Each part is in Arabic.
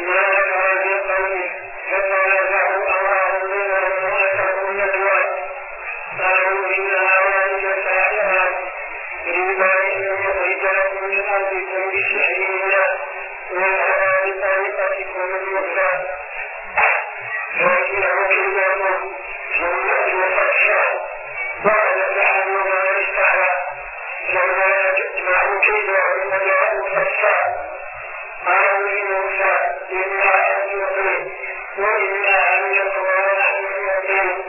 ما ذكر في قوله فتنازعوا أمرهم بينهم وأسروا النجوى قالوا إنها ذلك ساحران يريدان أن يخرجاكم من أرضكم بسحرهما ويذهبا بطريقتكم المثلى فيأتيه كيدهم ثم يأتوا فتحا وقد فعلوا ما يستحى لما يجمعوا كيدهم وجاءوا فتحا قالوا لموسى إما أن تلقي وإما أن يكون نحن الملقين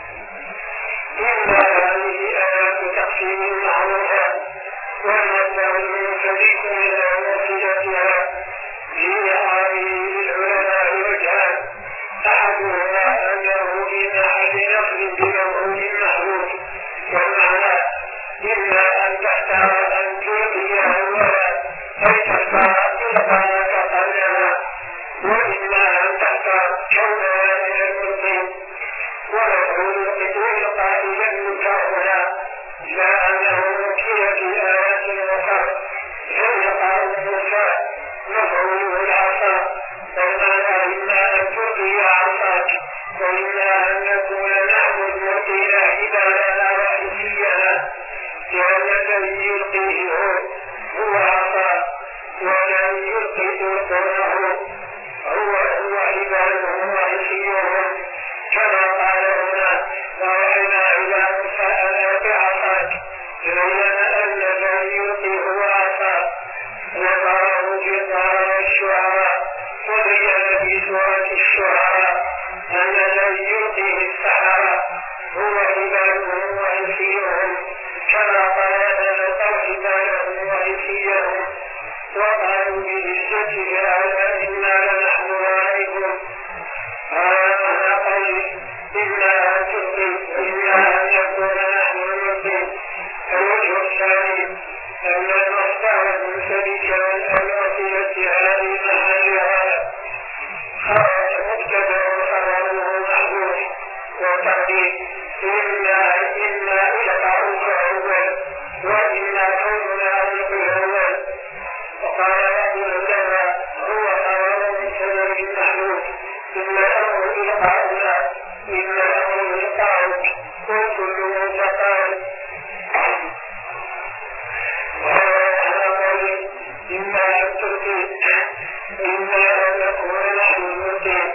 إن هذه آيات تقسيم معروفة ومثل من فريق إلى وسيلتها في هذه للعلماء وجهان أحدهما أنه في محل نصب بموعود محمود والمعنى إما أن تختار أن تلقي أولا أي تختار إلقاءك قبلها وإما أن تختار كونها من الملقين ونقول إلقاء يملك هنا لا أنه مكي في آيات أخرى فإلقاء موسى مفعوله العصا والمعنى إما أن تلقي عصاك وإما أن نكون نحن الملقين إذا لنا رئيسينا لأن الذي يلقيه هو عصا والذي يلقونه هو عباده رئيسيهم كما قال هنا ووحينا إلى موسى أن ألق عصاك لبين أن الذي يلقي هو عصا وقرأه في قراءة الشعراء وبين في سورة الشعراء أن الذي يلقيه السحرة هو عبادهم وعيسيهم كما قال ألقوا عبادهم وعيسيهم وقالوا بعزة فرعون إنا لنحن غالبون إما أن تلقي إما أن يكون نحن الملقين. الوجه الثاني أن المصدر المنسلك والوسيلة هذه محلها خرج مبتدأ وخبره محذوف وتقدير إما إلقاؤك أول وإما كوننا نلقي أول وقال بعض العلماء هو خبر مبتدأ محذوف إما الأمر إلقاؤنا إما الأمر إلقاؤك وكل متقال إما أن تلقي إما أن نكون نحن الملقين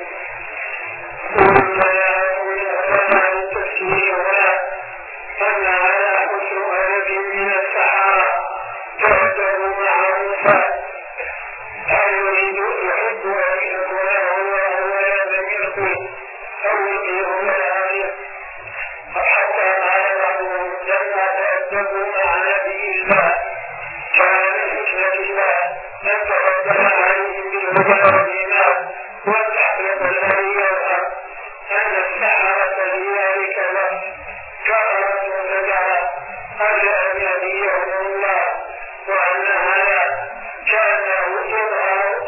وإما يكون العلماء التفسير هنا أن على أسر من السحرة تهدأوا مع موسى هل يحب أن يكون هو أولا من يلقي أو يلقيه الآية حتى قال بعضهم لما تأدبوا مع نبي الله كان من حكمة الله أن تقدم عليهم بالهدى والإيمان والتحقيق الذي يظهر أن السحرة لذلك الوقت كفروا وزجرا قبل أن يهديهم الله وأن هذا كأنه يظهر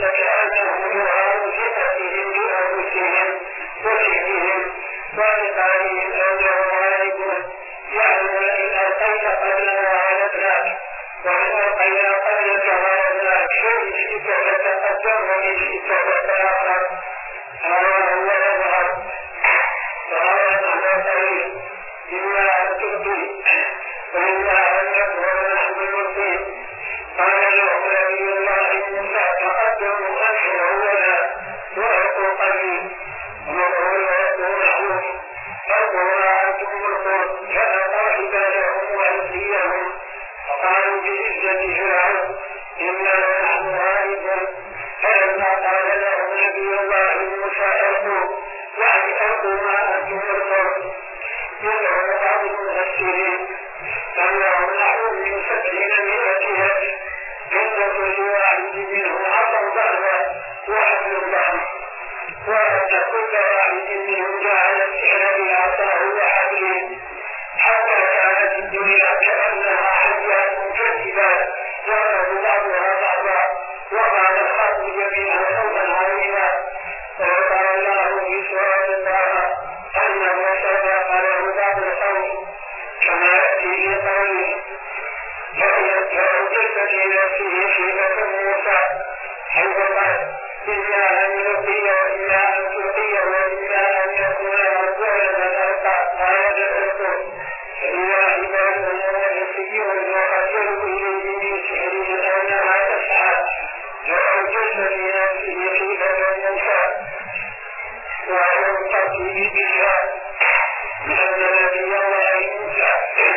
ثقتهم بأنفسهم وشركهم وإقامهم أنهم غالبون يعلمون إن ألقيت قبلنا غلبناك وإن ألقينا قبلك غلبناك فإن شئت فتقدم وإن شئت إما أن يلقي وإما أن تلقي وإما أن يكون ربنا من ألقى قال الرسول فإذا عباد ويسير وأرسله إليه من سحره أنها تسعى وأوجس في نفسه خيفة موسى وعلى الترتيب بها لأن نبي الله موسى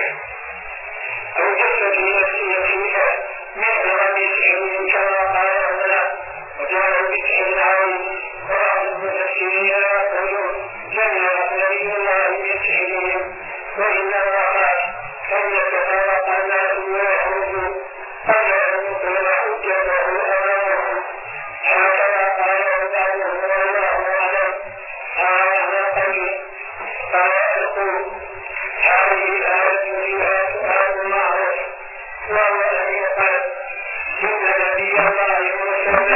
أوجس في نفسه خيفة مثل بسحر كما قال هنا وجاءوا بسحر عظيم وبعض المفسرين يقولون جمع نبي الله بسحرهم وإنما خاف أن يتفرق الناس ويخرجوا قبل أن يقبل حجته أمامهم هكذا قال بعضهم والله أعلم على قوله قال يقول هذه الآية فيها سؤال معروف وهو أن يقال إن نبي الله موسى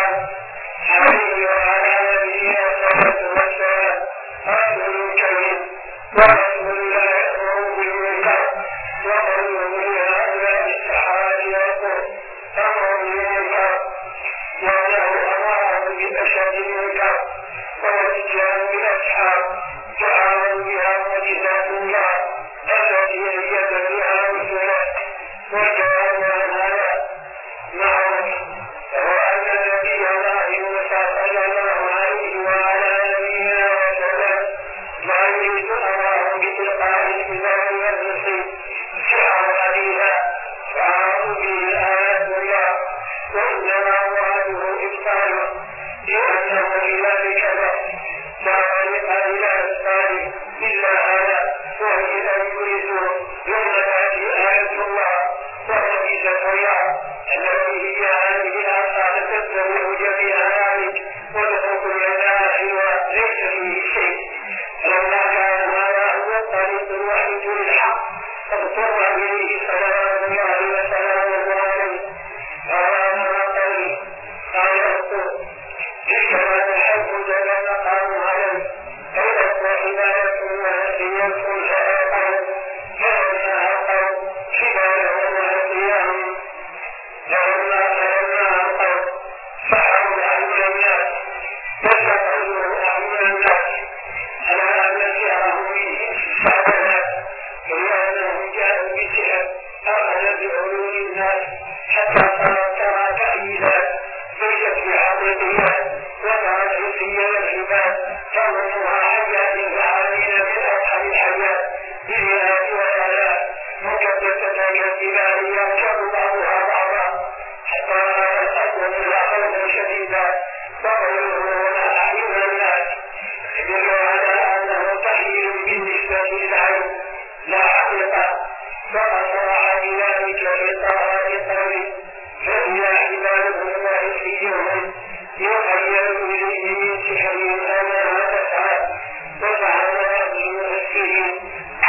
عليه وعلى نبينا الصلاة والسلام رجل كريم ورسول لا يأمر بالمنكر وقوله لهؤلاء السحرة يقول أمر بالمنكر وأنه أمرهم بأشد المنكر والاتيان بالأسحار تعاون بها معجزات الله التي أيد بها رسله وجعلنا هذا معروف وهو أن نبي الله موسى صلى الله عليه وعلى نبينا وسلم لا يريد أمرهم بإلقاء الإيمان والنصر سحر عليها فعرفوا به آيات الله وإنما مراده إبطاله لأنه لذلك لا طريق إلى إبطاله إلا هذا وهي أن يريدوا يوم تأتي آية الله ومعجزة الله التي هي هذه الآثار تتبع جميع ذلك وتترك لنا سوى ليس فيه شيء لما كان هذا هو الطريق الوحيد للحق فاضطر إليه صلوات الله وسلامه عليه قال ما قوله قال يقول كما تحب جل مقام عليه أيضا وحماية الناس يكون شرقا فلما ألقوا حماية وعصيهم فلما ألقوا فحروا أعين الناس وسقطوا أعين الناس على أن سعرهم به فعلا لأنهم جاءوا بسحر أخذ بعلوم الناس حتى صارت ترى تأييدات ليست بحقيقيات وضعت حسية العباد تظنها حيات فعالين من أصحاب الحياة بالمئات والآلاف مكدسة كالجبال يركب بعضها بعضا حتى رأى الأرض إلى خوفا شديدا وقلوبهم أعين الناس يدل على أنه تحليل بالنسبة للعين لا حقيقة وقد صرح بذلك في طهارة قوله فإذا حبالهم وعصيهم يخيل إليه من سحرهم أنها تسعى وجعلنا بمفسرين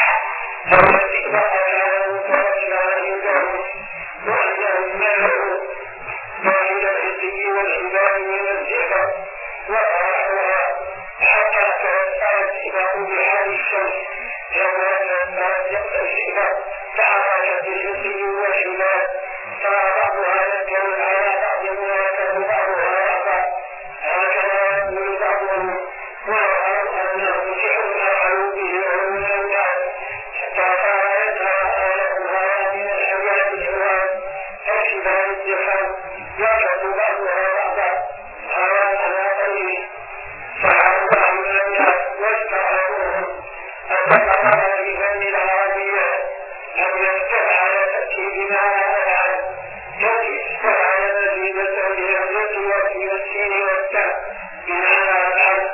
التي بقى متوجه عندهم وأنهم ملأوا بين العصي والعباد من السحر وطرحوها حتى تأثرت سباق بحال الشمس لما تأثرت السحر تعرفت العصي والعباد ترى بعضها ينكر على بعض ويكره بعضها بعضا هكذا يقول بعضهم ويرى أنه سحر أفعلوا به علوم الناس حتى صار يتراءى لهم هذا من الحياة الحوان كشباب الدخان يكره بعضها بعضا هذا على قوله فعلوا أعين الناس واستعرضوهم أتقرر بفن العربية أن يستفعل تأتي بما أفعل تأتي استفعل نزيدة بالهمزة وفي السين والتاء بمعنى أفعل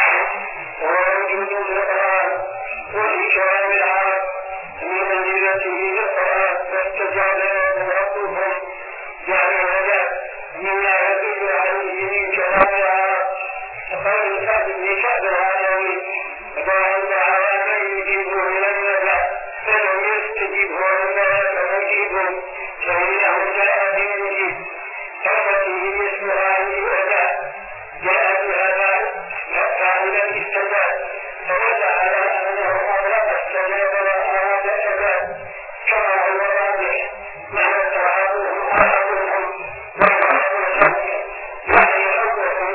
ووجود القرآن وفي كلام العرب من منزلته للقرآن فاستجاب لهم ربهم يعني هذا مما يدل عليه من كلام العرب فقال سعد بن كعب العلوي وعند عوامل يجيبه لم يدع فلم يستجيبه ولا فمجيبه فإنه جاء بالمجيب التي اسمها لأداء جاء بهذا فاعلا استجاب فدل على أنه أطلق استجاب وأراد أداء كما هو واضح معنى تعاطوهم أحدهم ويعرف الحق يعني حكمهم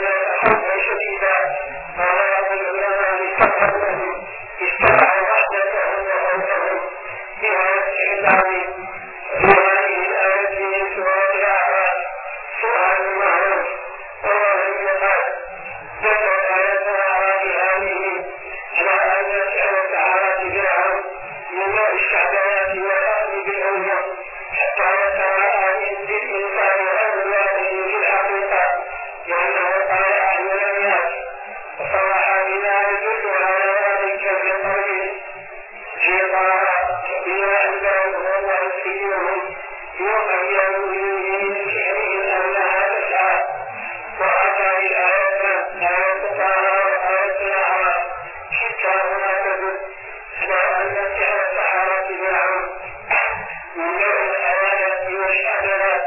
بالمعروف والله يقال ذكر آياتنا على هذه على أن نسأل تعالى فرعون من نوع الشعبيات والأخذ بالأوجه حتى يتراءى للإنسان أولواته في الحقيقة لأنه قال أعين الناس وصرح بما يدل على ذلك بقوله في طه بما أنزله الله سيدهم يخيل إليه من سحره أنها تسعى وأتى بالآيات آية طه وآية الأعراف كتابنا تدل على أن سحر السحرة فرعون من نوع الآيات والشعبات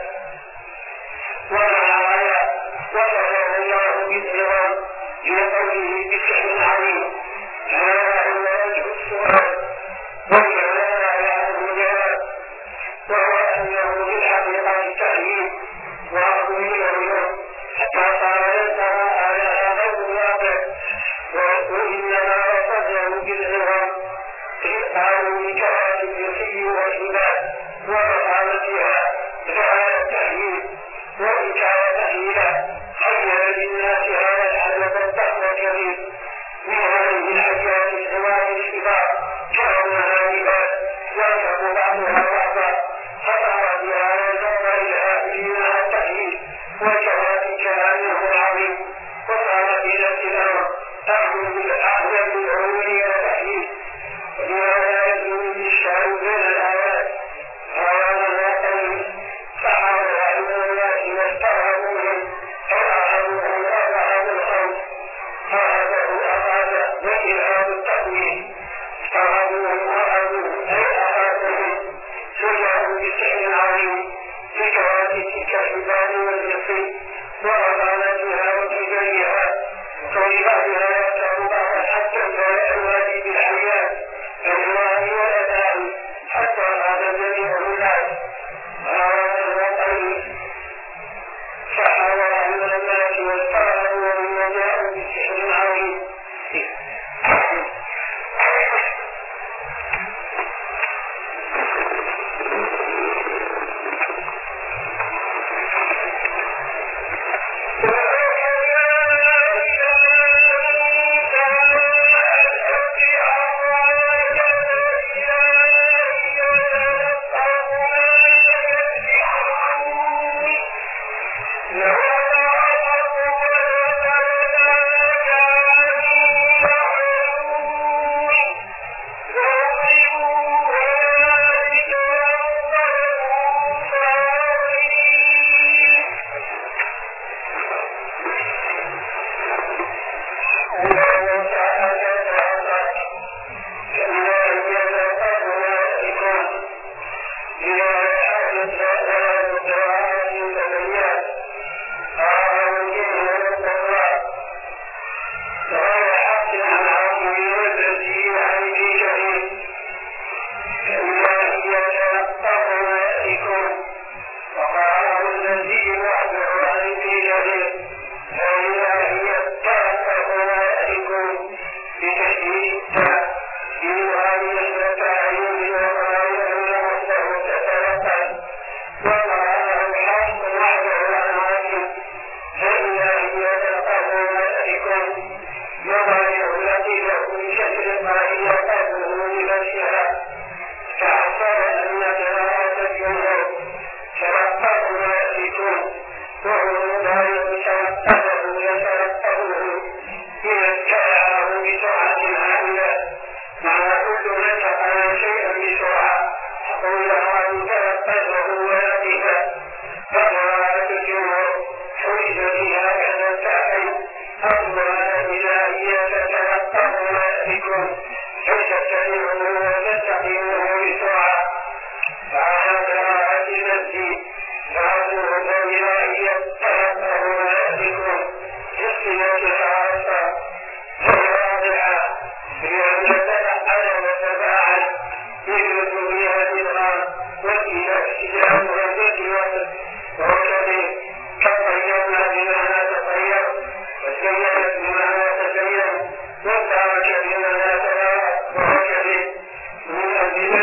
والعرايا وصفه الله بالعظام لقوله بسحر عظيم هذا هو وجه السؤال والكلام على الجواب وهو أنه في الحقيقة تأييد وأقوله اليوم حتى صار ينتهى على هذا الواقع وإنما وصفه بالعظام قالوا لكهات الكرسي والعباد ومقالتها فعلى التأييد وإن كان تأييدا خير للناس هذا العدد الضخم الكبير من هذه الحاجات الحوار الكبار كأنها عباد يركب بعضها بعضا فصار بها نظر الهائلين على التأييد وكهات كلامه العظيم وصار إلى التلاوة أخذ بالعلوم والتأييد ولهذا يزول بالشعر بين الآيات هذا الوطن فحاول علم الناس واسترهبوهم فأخذوهم أربعة الخوف فأخذوا أخذ وإلهام التأويل استرهبوهم وأخذوهم أي أخذوهم سجعوا بسحر عظيم بكواتك كالحبال والجسيم وأطالتها وكبرها وكون بعضها يفتح بعضا حتى الوادي بالحياة الإله والأداء حتى هذا جميع الناس هذا الوطن فحاول علم الناس واسترهبوا ومن جاءوا بسحر عظيم وتزين وتبارك بما لا تبارك وهكذا من أجل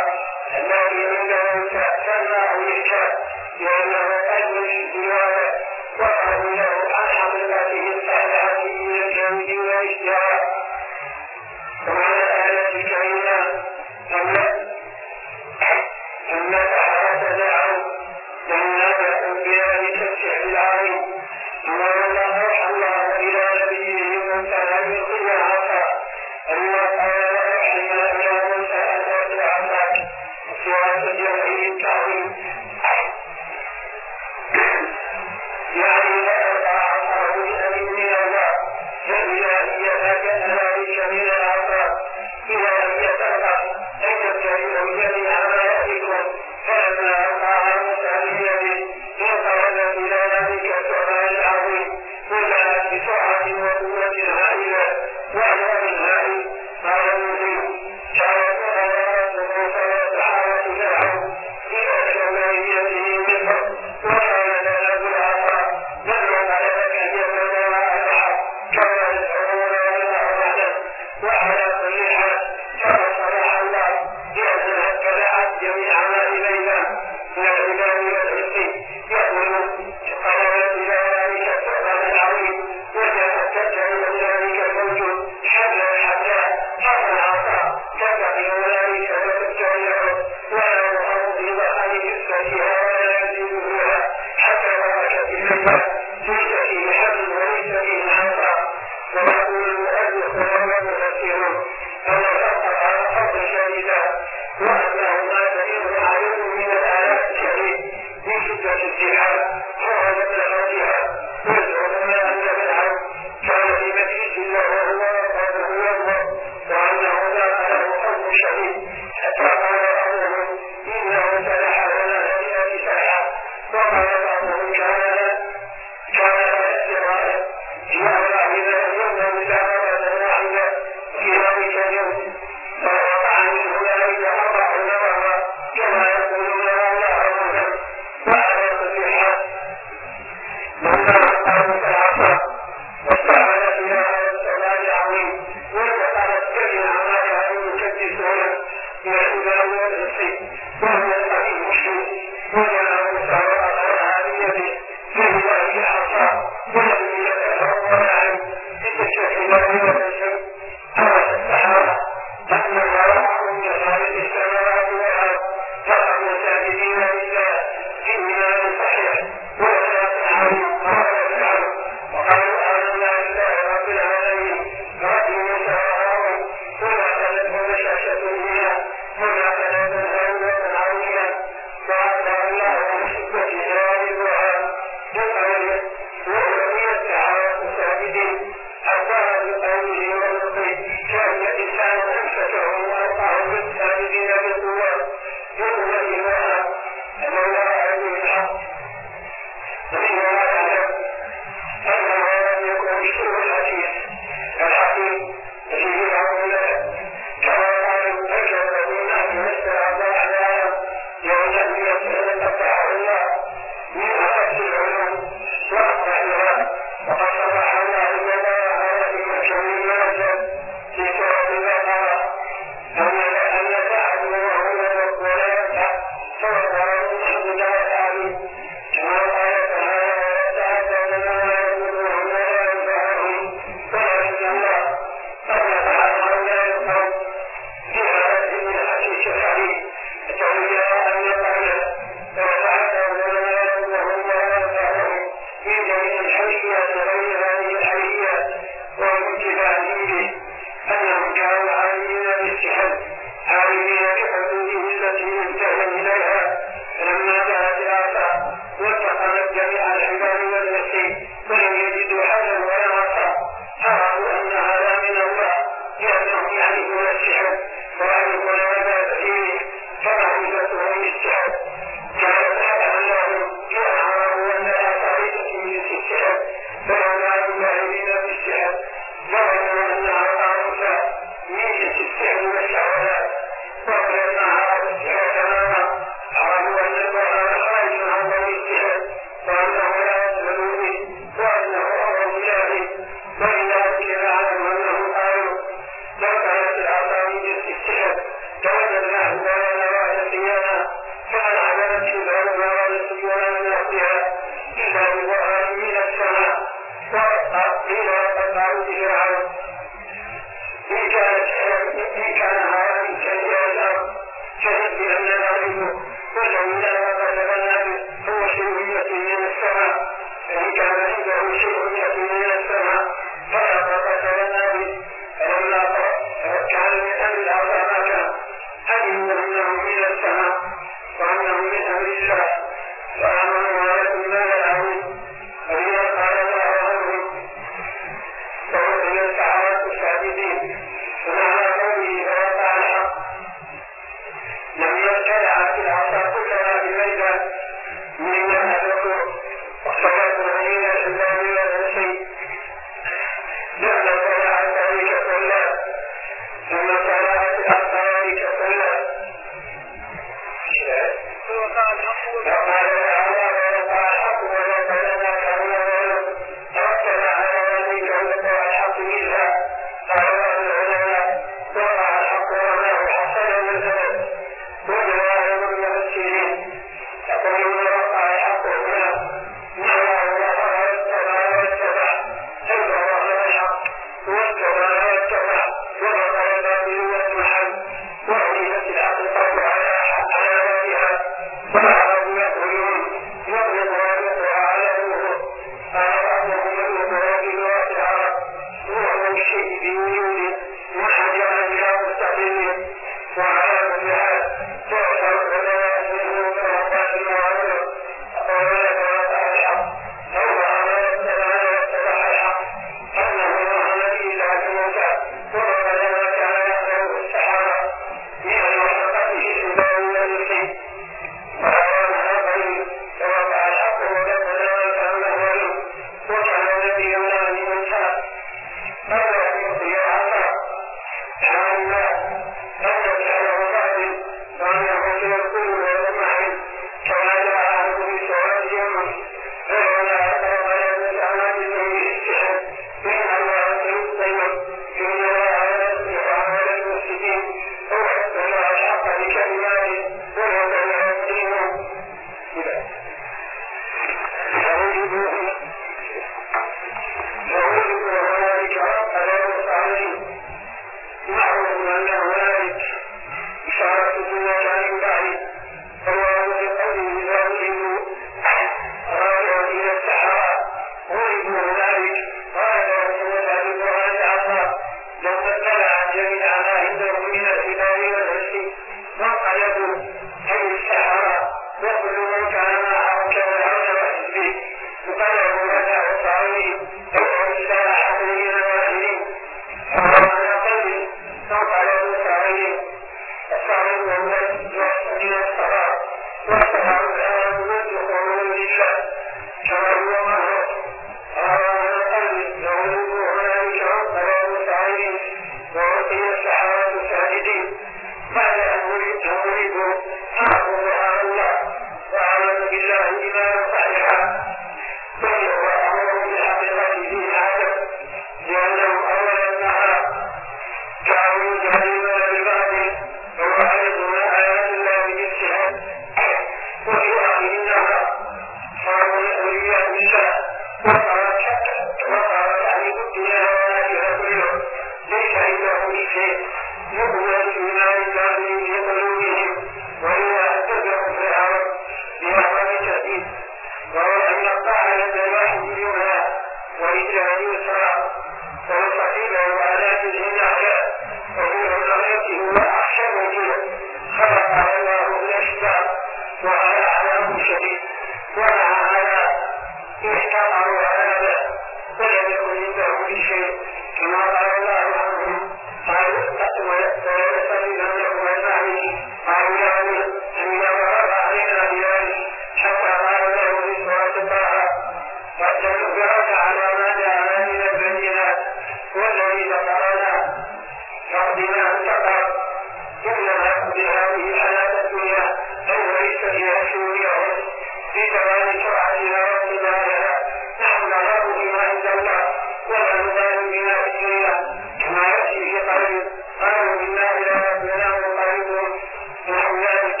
وهذا عذاب شديد، ومع هذا احتقروا هذا ولم يكن عنده شيء، كما قال الله عنهم ويستغفرون لهم أجمعين قالوا له أن يغفر علينا بذلك حتى قال له في سورة الله قد نخبرك على ما جاءنا من البينات والذي ذكرنا فاقضنا انتقر إنما بهذه الحياة الدنيا أو ليس فيها سوريا في زمان شرعتنا واقتدارها نحن نراه بما عند الله ولا نبال بما في الدنيا كما يأتي في قلب قالوا بالله لا ربنا وقالوا نحن ذلك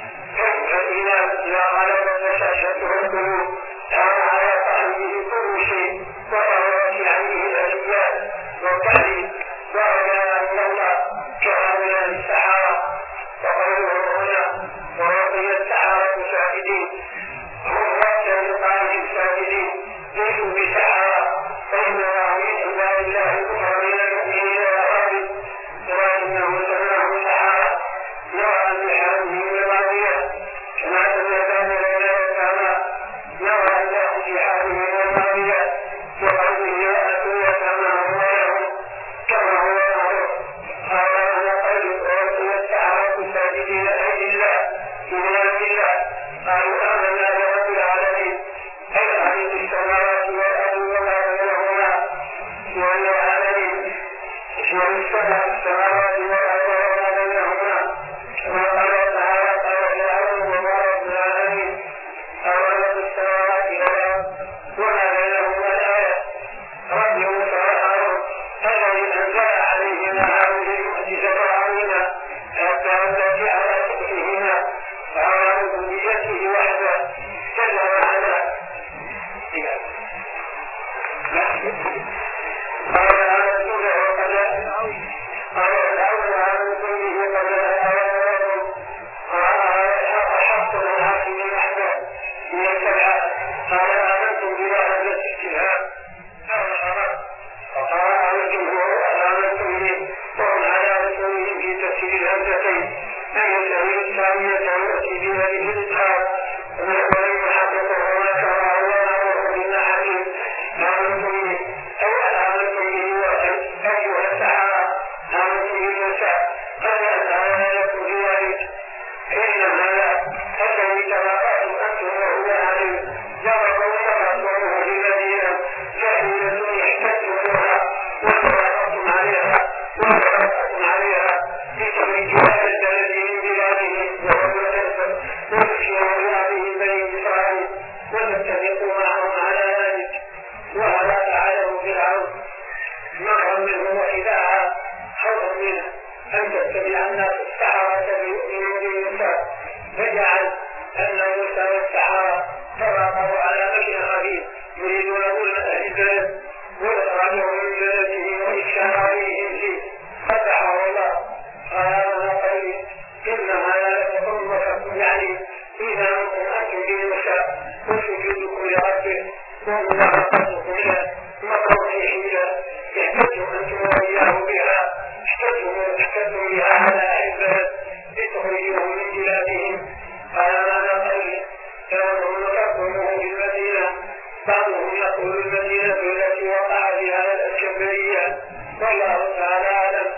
فإذا غلبت بشاشته القلوب كان على قلبه كل شيء وطهرت عليه الأشياء والتعليم وعلى الله كهؤلاء السحرة وقوله هنا ورقي السحرة ساجدين هم وقتا لقائهم ساجدين ليسوا بسحرة فإنما من عباد الله المؤمنين المؤمنين والعابد ولكنهم سماهم سحرة نوعا بحالهم الماضية كما تبين لنا كما نوعا لهم في حالهم الماضية وقوله يأتوا وسماهم ولهم كما هو معروف قال أنا قلب ورقي السحرة ساجدين أي الله بذات الله قالوا آمنا برب العالمين أي عبيد السماوات والأرض وما بينهما وأن العالمين اسم السماوات والأرض وما بينهما كما قال تعالى قال فرعون وما رب العالمين قال رب السماوات والأرض وما بينهما الآية رب موسى وهارون الذي أنزل عليهما هذه المعجزة العظيمة حتى أنزل على كفرهما وعلى ربوبيته وحده جل وعلا. قال آمنت به قبل حق من عاصم الأحزاب من السبعة قال آمنتم بها الاستفهام وقال آمنتم به وهم على رسولهم في تفسير الهمزتين أن التأويل الثانية يأتي بهذه الإسحاق ومن محبته وما كان الله بالنعم آمنتم به أو آمنتم به أيها السحرة آمنتم بالمساء قال أن لكم في ذلك إنما الذي تلاقاكم أنتم وهو عليم ضربوا فقدموه للمدينة جاهلة احتجتموها وتلاقاكم عليها لتخرجوا أهل البلد من بلادهم وهم الكفر وتشيروا بلادهم بني إسرائيل وتتفقوا معهم على ذلك وهذا فعله فرعون مكرا منه وخداعا خوفا منه أن تتبع الناس السحرة ليؤمنوا بموسى فجعل أن موسى والسحرة تراقوا على مكر خبيث يريدون ظلم أهل البلد وإخراجهم من بلدهم وإفشاء عليهم فيه فتحه الله قال أنا قليل إنما لا تكون يعني إذا أنتم بموسى وسجودكم لربه وملاقاتكم له مكر في حيلة احتجوا أنتم وإياه بها احتجوا بها على أهل البلد لتخرجوهم من بلادهم قال أنا قليل كانوا مكرمه بالمدينة بعضهم يقول المدينة التي وقع فيها الأسكندرية والله تعالى أعلم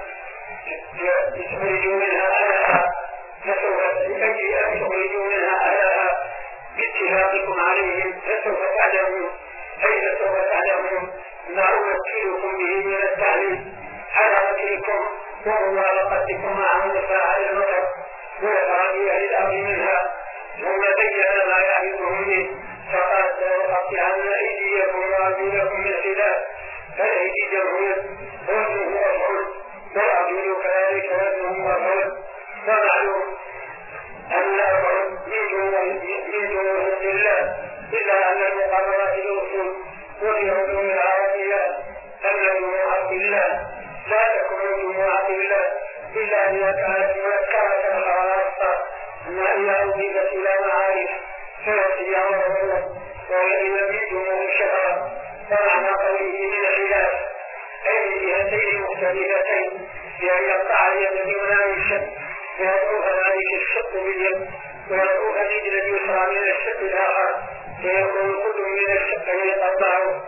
يخرجوا منها أهلها فسوف تخرجوا منها أهلها باتفاقكم عليهم فسوف تعلمون أي فسوف تعلمون ما أمثلكم به من التعليم على مكركم وموافقتكم مع موسى على المكر وإخراج أهل الأرض منها ثم بين ما يعرفهم به فقال لأقطعن أيديكم وأرجلكم من خلاف فالأيدي جمهور وزنه أفعل والأرجل كذلك وزنه أفعل ومعلوم أن أفعل من جمهور الله إلا أن المقررات الأصول وفي علوم العربية أن جموع الله لا تكون جموع الله إلا إذا كانت مذكرة خاصة ما هي أضيفت إلى معارف فيأتي أمره وإذا جموع الشهرة ومعنى قوله من الخلاف أي من جهتين مختلفتين بأن يقطع اليد بمنام الشك فيدعو ذلك الشق باليد ويدعو الرجل اليسرى من الشق الآخر فيكون كل من الشقين قطعه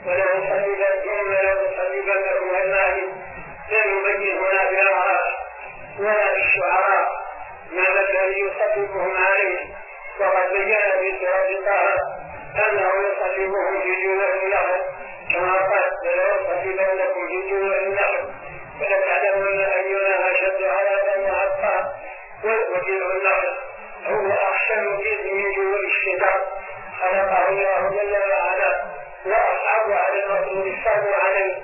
ولأصلبنكم أجمعين. لم يبين هنا بالأعراف ولا بالشعراء ما الذي يصلبهم عليه، وقد بين في سورة طه أنه يصلبهم في جذوع النخل كما قال ولأصلبنكم في جذوع النخل ولتعلمن أينا أشد عذابا وأبقى. وجذوع النخل هو أحسن جزء من جذوع الشجر خلقه الله جل وعلا وأصعب على الرسول الصبر عليه.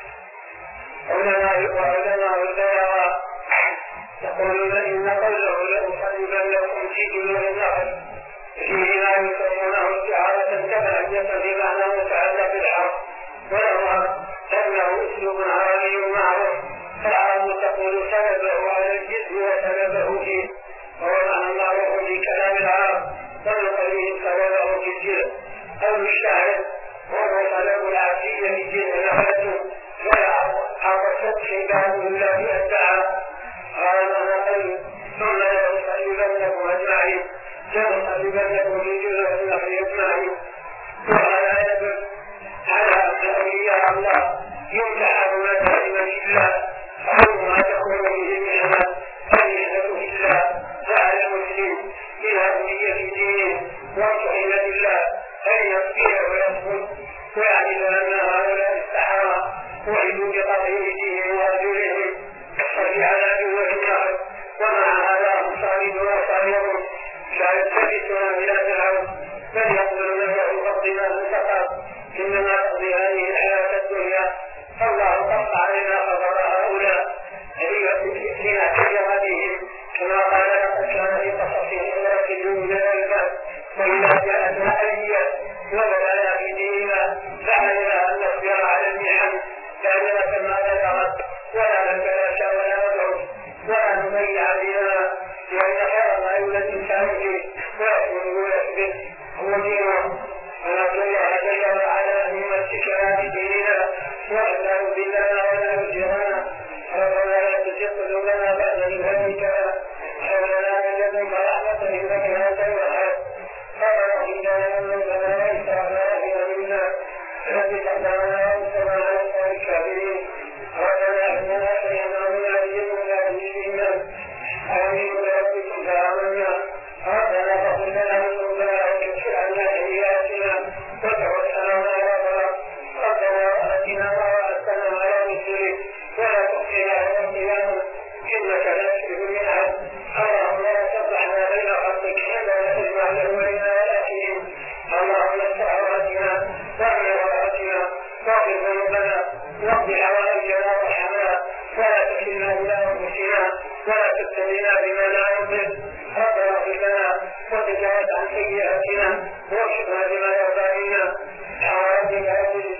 وعلماء البلاغة يقولون إن قوله لأصلبنكم في جذوع النخل فيه ما يسمونه استعارة كمهجة بمعنى متعلق بالحرف، ولو أنه أسلوب عربي معروف فالعرب تقول سببه على الجزء وسببه فيه، وهو معنى معروف في كلام العرب ونقلهم سببه في الجزء. قول الشاعر وهو طلب العافية لجزء نخلته فلا عطشت شيبان الذي أدعى قال نقل ثم لأصلبنكم أجمعين لأصلبنكم في جذوع النخل أجمعين. وهذا يدل على أن أولياء الله يمتحنون دائما بالله، أو ما تكون به المحنة فالمحنة بالله. فعلى المسلم إذا بني في دينه وامتحن بالله أن يصبر ويصبر ويعرف أن هؤلاء السحرة وعدوا بقطع أيديهم وأرجلهم كالصرف على جذوع النخل، ومع هذا هم صابرون وصابرون لا يلتفتون إلى فرعون بل يقولون له ربنا المنتقم إنما تقضي هذه الحياة الدنيا فالله قص علينا خبر هؤلاء لنعتبر بهم كما قال لقد كان في قصصهم عبرة لأولي الألباب وإذا جاءتنا آيات وبلانا في ديننا فعلينا أن نصبر على المحن لأننا كما ذكرت ولا نتلاشى ولا ندعو ولا نضيع ديننا، لأن خير ما يولد الإنسان فيه ويكون ويثبت هو دينه. ونرجو الله جل وعلا أن يمسكنا بديننا ولا يضلنا ولا يزغنا. ربنا لا تزغ قلوبنا بعد إذ هديتنا وهب لنا من لدنك رحمة إنك أنت الوهاب. ربنا إننا نؤمن بك وآمنا منا رب تقبلنا وانصرنا على القوم الكافرين. ربنا إننا سمعنا مناديا ينادي بالإيمان آمنوا بربكم فآمنا. ربنا فاغفر لنا ذنوبنا وكفر عنا سيئاتنا وتوفنا مع الأبرار. ربنا وآتنا ما وعدتنا على رسلك ولا تخزنا يوم القيامة إنك لا تخلف الميعاد. اللهم لا تفضحنا بين خلقك حينما تجمع الأولين والآخرين. اللهم استر عوراتنا وامن روعاتنا واغفر ذنوبنا واقض حوائجنا وارحمنا ولا تكلنا إلى أنفسنا ولا تبتلنا بما لا يرضيك. ربنا اغفر لنا وتجاوز عن سيئاتنا واشفنا بما يرضى منا. حوائجك